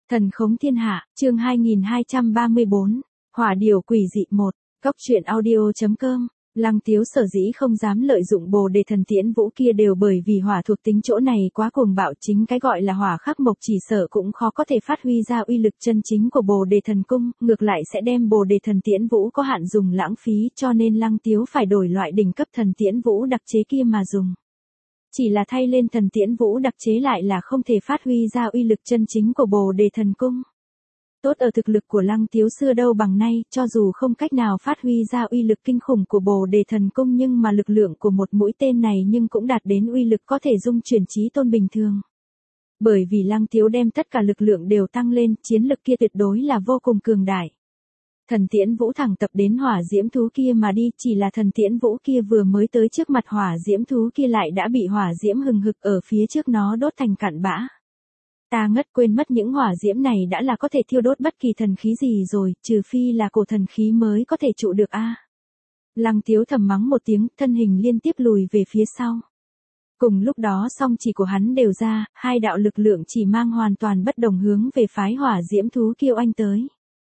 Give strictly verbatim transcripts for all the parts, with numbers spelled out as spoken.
Thần khống thiên hạ, chương hai nghìn hai trăm ba mươi bốn, Hỏa điều quỷ dị một, Cốc truyện audio chấm com. Lăng Tiếu sở dĩ không dám lợi dụng Bồ Đề thần tiễn vũ kia đều bởi vì hỏa thuộc tính chỗ này quá cuồng bạo, chính cái gọi là hỏa khắc mộc chỉ sợ cũng khó có thể phát huy ra uy lực chân chính của Bồ Đề thần cung, ngược lại sẽ đem Bồ Đề thần tiễn vũ có hạn dùng lãng phí, cho nên Lăng Tiếu phải đổi loại đỉnh cấp thần tiễn vũ đặc chế kia mà dùng. Chỉ là thay lên thần tiễn vũ đặc chế lại là không thể phát huy ra uy lực chân chính của Bồ Đề thần cung. Tốt ở thực lực của Lăng Tiếu xưa đâu bằng nay, cho dù không cách nào phát huy ra uy lực kinh khủng của Bồ Đề thần cung nhưng mà lực lượng của một mũi tên này nhưng cũng đạt đến uy lực có thể dung chuyển trí tôn bình thường. Bởi vì Lăng Tiếu đem tất cả lực lượng đều tăng lên, chiến lực kia tuyệt đối là vô cùng cường đại. Thần tiễn vũ thẳng tập đến hỏa diễm thú kia mà đi, chỉ là thần tiễn vũ kia vừa mới tới trước mặt hỏa diễm thú kia lại đã bị hỏa diễm hừng hực ở phía trước nó đốt thành cặn bã. Ta ngất quên mất những hỏa diễm này đã là có thể thiêu đốt bất kỳ thần khí gì rồi, trừ phi là cổ thần khí mới có thể trụ được a. À. Lăng Tiếu thầm mắng một tiếng, thân hình liên tiếp lùi về phía sau. Cùng lúc đó song chỉ của hắn đều ra, hai đạo lực lượng chỉ mang hoàn toàn bất đồng hướng về phái hỏa diễm thú kia oanh tới.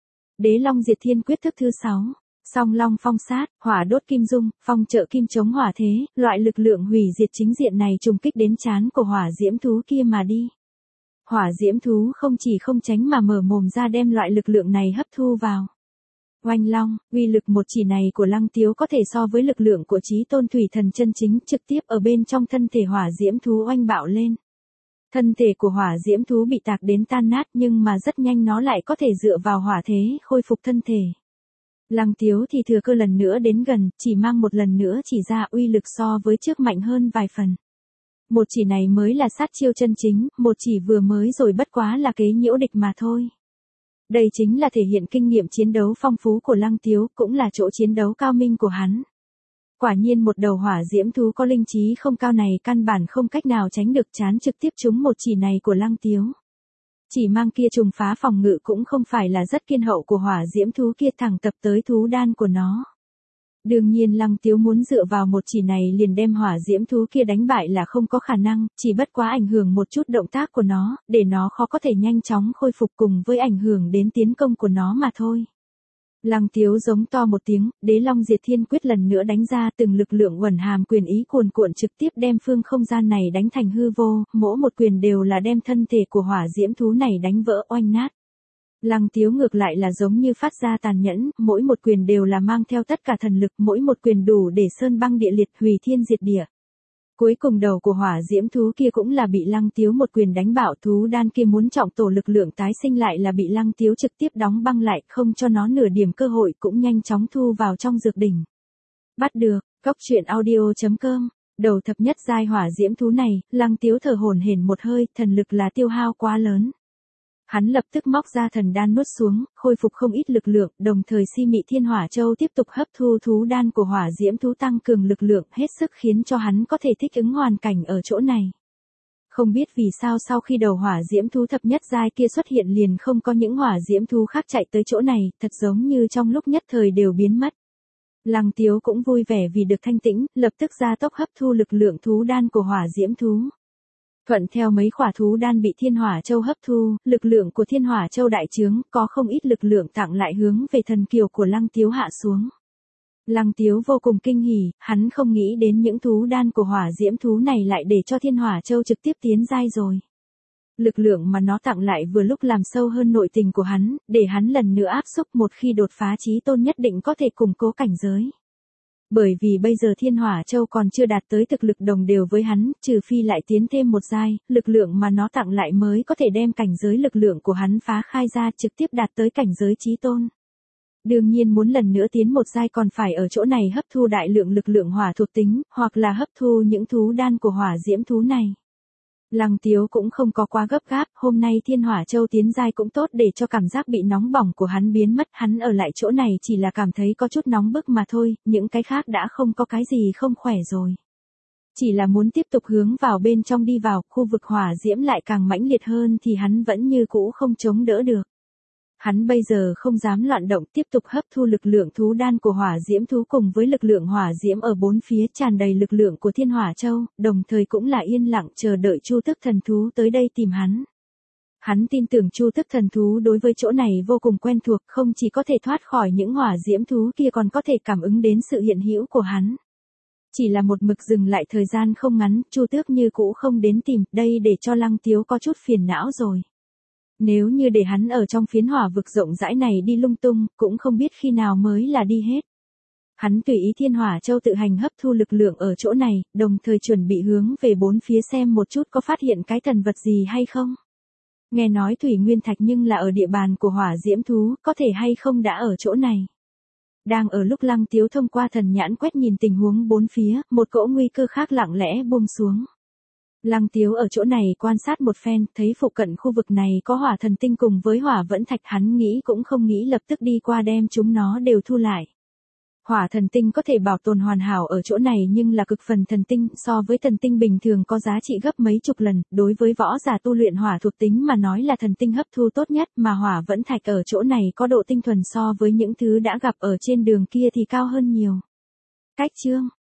Đế Long Diệt Thiên Quyết thức thứ sáu. Song Long phong sát, hỏa đốt kim dung, phong trợ kim chống hỏa thế, loại lực lượng hủy diệt chính diện này trùng kích đến trán của hỏa diễm thú kia mà đi. Hỏa diễm thú không chỉ không tránh mà mở mồm ra đem loại lực lượng này hấp thu vào. Oanh long, uy lực một chỉ này của Lăng Tiếu có thể so với lực lượng của chí tôn thủy thần chân chính, trực tiếp ở bên trong thân thể hỏa diễm thú oanh bạo lên. Thân thể của hỏa diễm thú bị tạc đến tan nát nhưng mà rất nhanh nó lại có thể dựa vào hỏa thế khôi phục thân thể. Lăng Tiếu thì thừa cơ lần nữa đến gần, chỉ mang một lần nữa chỉ ra uy lực so với trước mạnh hơn vài phần. Một chỉ này mới là sát chiêu chân chính, một chỉ vừa mới rồi bất quá là kế nhiễu địch mà thôi. Đây chính là thể hiện kinh nghiệm chiến đấu phong phú của Lăng Tiếu, cũng là chỗ chiến đấu cao minh của hắn. Quả nhiên một đầu hỏa diễm thú có linh trí không cao này căn bản không cách nào tránh được chán trực tiếp trúng một chỉ này của Lăng Tiếu. Chỉ mang kia trùng phá phòng ngự cũng không phải là rất kiên hậu của hỏa diễm thú kia, thẳng tập tới thú đan của nó. Đương nhiên Lăng Tiếu muốn dựa vào một chỉ này liền đem hỏa diễm thú kia đánh bại là không có khả năng, chỉ bất quá ảnh hưởng một chút động tác của nó, để nó khó có thể nhanh chóng khôi phục cùng với ảnh hưởng đến tiến công của nó mà thôi. Lăng Tiếu giống to một tiếng, Đế Long Diệt Thiên Quyết lần nữa đánh ra, từng lực lượng uẩn hàm quyền ý cuồn cuộn trực tiếp đem phương không gian này đánh thành hư vô, mỗi một quyền đều là đem thân thể của hỏa diễm thú này đánh vỡ oanh nát. Lăng Tiếu ngược lại là giống như phát ra tàn nhẫn, mỗi một quyền đều là mang theo tất cả thần lực, mỗi một quyền đủ để sơn băng địa liệt, hủy thiên diệt địa. Cuối cùng đầu của hỏa diễm thú kia cũng là bị Lăng Tiếu một quyền đánh bạo, thú đan kia muốn trọng tổ lực lượng tái sinh lại là bị Lăng Tiếu trực tiếp đóng băng lại, không cho nó nửa điểm cơ hội, cũng nhanh chóng thu vào trong dược đỉnh. Bắt được, Cốc truyện audio chấm com. Đầu thập nhất giai hỏa diễm thú này, Lăng Tiếu thở hổn hển một hơi, thần lực là tiêu hao quá lớn. Hắn lập tức móc ra thần đan nuốt xuống, khôi phục không ít lực lượng, đồng thời Si Mị Thiên Hỏa Châu tiếp tục hấp thu thú đan của hỏa diễm thú tăng cường lực lượng, hết sức khiến cho hắn có thể thích ứng hoàn cảnh ở chỗ này. Không biết vì sao sau khi đầu hỏa diễm thú thập nhất giai kia xuất hiện liền không có những hỏa diễm thú khác chạy tới chỗ này, thật giống như trong lúc nhất thời đều biến mất. Lăng Tiếu cũng vui vẻ vì được thanh tĩnh, lập tức ra tốc hấp thu lực lượng thú đan của hỏa diễm thú. Thuận theo mấy khỏa thú đan bị Thiên Hỏa Châu hấp thu, lực lượng của Thiên Hỏa Châu đại trướng, có không ít lực lượng tặng lại hướng về thần kiều của Lăng Tiếu hạ xuống. Lăng Tiếu vô cùng kinh hỉ, hắn không nghĩ đến những thú đan của hỏa diễm thú này lại để cho Thiên Hỏa Châu trực tiếp tiến giai rồi. Lực lượng mà nó tặng lại vừa lúc làm sâu hơn nội tình của hắn, để hắn lần nữa áp xúc một khi đột phá chí tôn nhất định có thể củng cố cảnh giới. Bởi vì bây giờ Thiên Hỏa Châu còn chưa đạt tới thực lực đồng đều với hắn, trừ phi lại tiến thêm một giai, lực lượng mà nó tặng lại mới có thể đem cảnh giới lực lượng của hắn phá khai ra trực tiếp đạt tới cảnh giới chí tôn. Đương nhiên muốn lần nữa tiến một giai còn phải ở chỗ này hấp thu đại lượng lực lượng hỏa thuộc tính, hoặc là hấp thu những thú đan của hỏa diễm thú này. Lăng Tiếu cũng không có quá gấp gáp, hôm nay Thiên Hỏa Châu tiến giai cũng tốt để cho cảm giác bị nóng bỏng của hắn biến mất, hắn ở lại chỗ này chỉ là cảm thấy có chút nóng bức mà thôi, những cái khác đã không có cái gì không khỏe rồi. Chỉ là muốn tiếp tục hướng vào bên trong đi vào, khu vực hỏa diễm lại càng mãnh liệt hơn thì hắn vẫn như cũ không chống đỡ được. Hắn bây giờ không dám loạn động, tiếp tục hấp thu lực lượng thú đan của hỏa diễm thú cùng với lực lượng hỏa diễm ở bốn phía tràn đầy lực lượng của Thiên Hỏa Châu, đồng thời cũng là yên lặng chờ đợi Chu Tức thần thú tới đây tìm hắn. Hắn tin tưởng chu tước thần thú đối với chỗ này vô cùng quen thuộc, không chỉ có thể thoát khỏi những hỏa diễm thú kia còn có thể cảm ứng đến sự hiện hữu của hắn. Chỉ là một mực dừng lại thời gian không ngắn, chu tước như cũ không đến tìm, đây để cho Lăng Tiếu có chút phiền não rồi. Nếu như để hắn ở trong phiến hỏa vực rộng rãi này đi lung tung, cũng không biết khi nào mới là đi hết. Hắn tùy ý Thiên Hỏa Châu tự hành hấp thu lực lượng ở chỗ này, đồng thời chuẩn bị hướng về bốn phía xem một chút có phát hiện cái thần vật gì hay không. Nghe nói thủy nguyên thạch nhưng là ở địa bàn của hỏa diễm thú, có thể hay không đã ở chỗ này. Đang ở lúc Lăng Tiếu thông qua thần nhãn quét nhìn tình huống bốn phía, một cỗ nguy cơ khác lặng lẽ buông xuống. Lăng Tiếu ở chỗ này quan sát một phen, thấy phụ cận khu vực này có hỏa thần tinh cùng với hỏa vẫn thạch, hắn nghĩ cũng không nghĩ lập tức đi qua đem chúng nó đều thu lại. Hỏa thần tinh có thể bảo tồn hoàn hảo ở chỗ này nhưng là cực phần thần tinh, so với thần tinh bình thường có giá trị gấp mấy chục lần, đối với võ giả tu luyện hỏa thuộc tính mà nói là thần tinh hấp thu tốt nhất, mà hỏa vẫn thạch ở chỗ này có độ tinh thuần so với những thứ đã gặp ở trên đường kia thì cao hơn nhiều. Cách chương